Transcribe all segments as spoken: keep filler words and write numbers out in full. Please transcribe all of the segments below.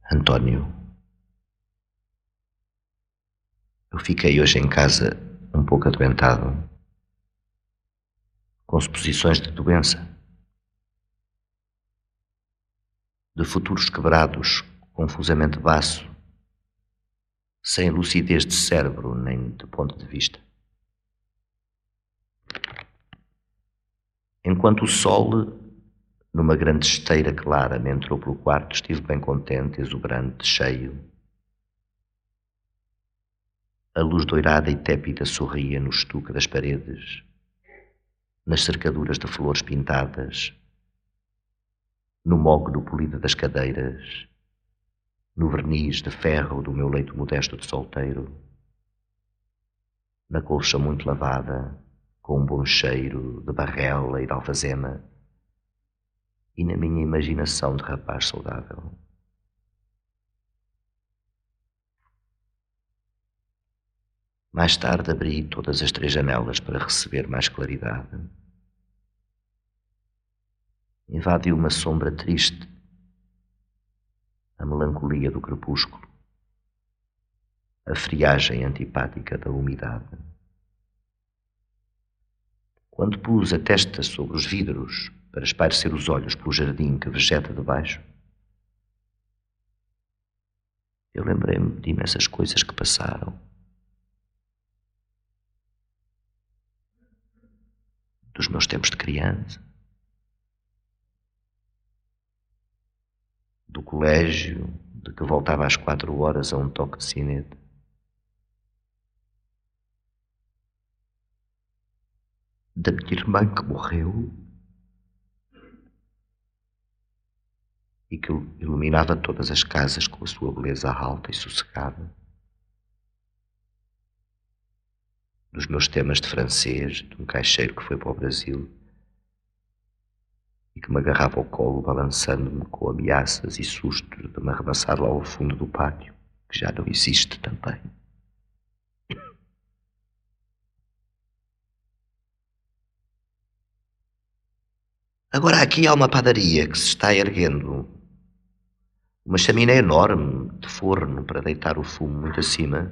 António, eu fiquei hoje em casa um pouco adoentado, com suposições de doença, de futuros quebrados, confusamente baço, sem lucidez de cérebro nem de ponto de vista. Enquanto o sol, numa grande esteira clara, me entrou pelo quarto, estive bem contente, exuberante, cheio. A luz doirada e tépida sorria no estuque das paredes, nas cercaduras de flores pintadas, no mogno polido das cadeiras, no verniz de ferro do meu leito modesto de solteiro, na colcha muito lavada, com um bom cheiro de barrela e de alfazema, e na minha imaginação de rapaz saudável. Mais tarde abri todas as três janelas para receber mais claridade. Invadiu uma sombra triste, a melancolia do crepúsculo, a friagem antipática da umidade. Quando pus a testa sobre os vidros para espairecer os olhos pelo jardim que vegeta debaixo, eu lembrei-me de imensas coisas que passaram. Dos meus tempos de criança, do colégio, de que voltava às quatro horas a um toque de sinete. Da minha irmã que morreu e que iluminava todas as casas com a sua beleza alta e sossegada. Dos meus temas de francês, de um caixeiro que foi para o Brasil e que me agarrava ao colo, balançando-me com ameaças e sustos de me arremessar lá ao fundo do pátio, que já não existe também. Agora aqui há uma padaria que se está erguendo, uma chaminé enorme de forno para deitar o fumo muito acima.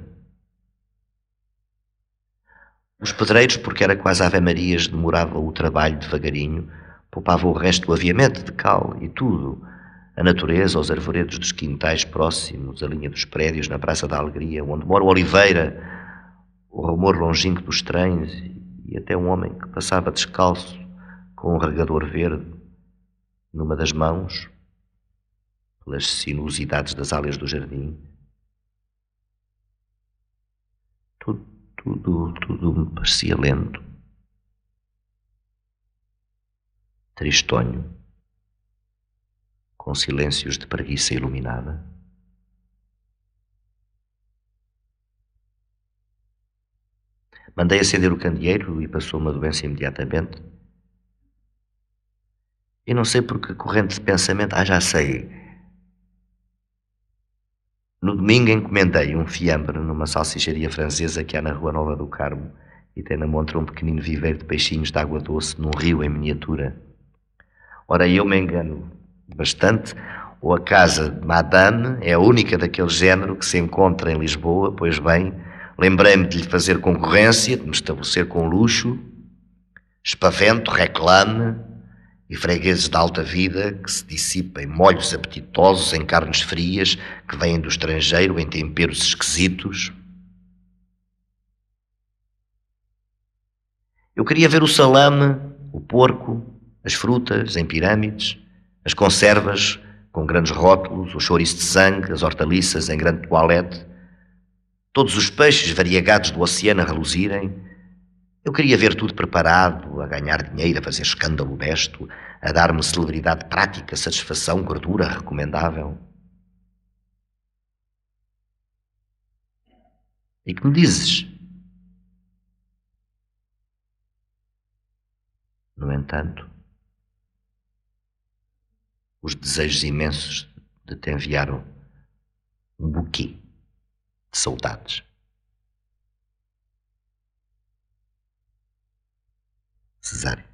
Os pedreiros, porque era quase Ave-Marias, demoravam o trabalho devagarinho, poupavam o resto do aviamento de cal e tudo, a natureza, os arvoredos dos quintais próximos, a linha dos prédios na Praça da Alegria, onde mora o Oliveira, o rumor longínquo dos trens e até um homem que passava descalço com um regador verde numa das mãos, pelas sinuosidades das áreas do jardim. Tudo, tudo, tudo me parecia lento, tristonho, com silêncios de preguiça iluminada. Mandei acender o candeeiro e passou uma doença imediatamente. E não sei por que corrente de pensamento, ah, já sei. No domingo encomendei um fiambre numa salsicharia francesa que há na Rua Nova do Carmo e tem na montra um pequenino viveiro de peixinhos de água doce num rio em miniatura. Ora, eu me engano bastante, ou a casa de Madame é a única daquele género que se encontra em Lisboa, pois bem, lembrei-me de lhe fazer concorrência, de me estabelecer com luxo, espavento, reclame e fregueses de alta vida que se dissipem molhos apetitosos em carnes frias que vêm do estrangeiro em temperos esquisitos. Eu queria ver o salame, o porco, as frutas em pirâmides, as conservas com grandes rótulos, o chouriço de sangue, as hortaliças em grande toalete, todos os peixes variegados do oceano a reluzirem. Eu queria ver tudo preparado, a ganhar dinheiro, a fazer escândalo desto, a dar-me celebridade prática, satisfação, gordura recomendável. E que me dizes? No entanto, os desejos imensos de te enviar um buquê de saudades. Cesário.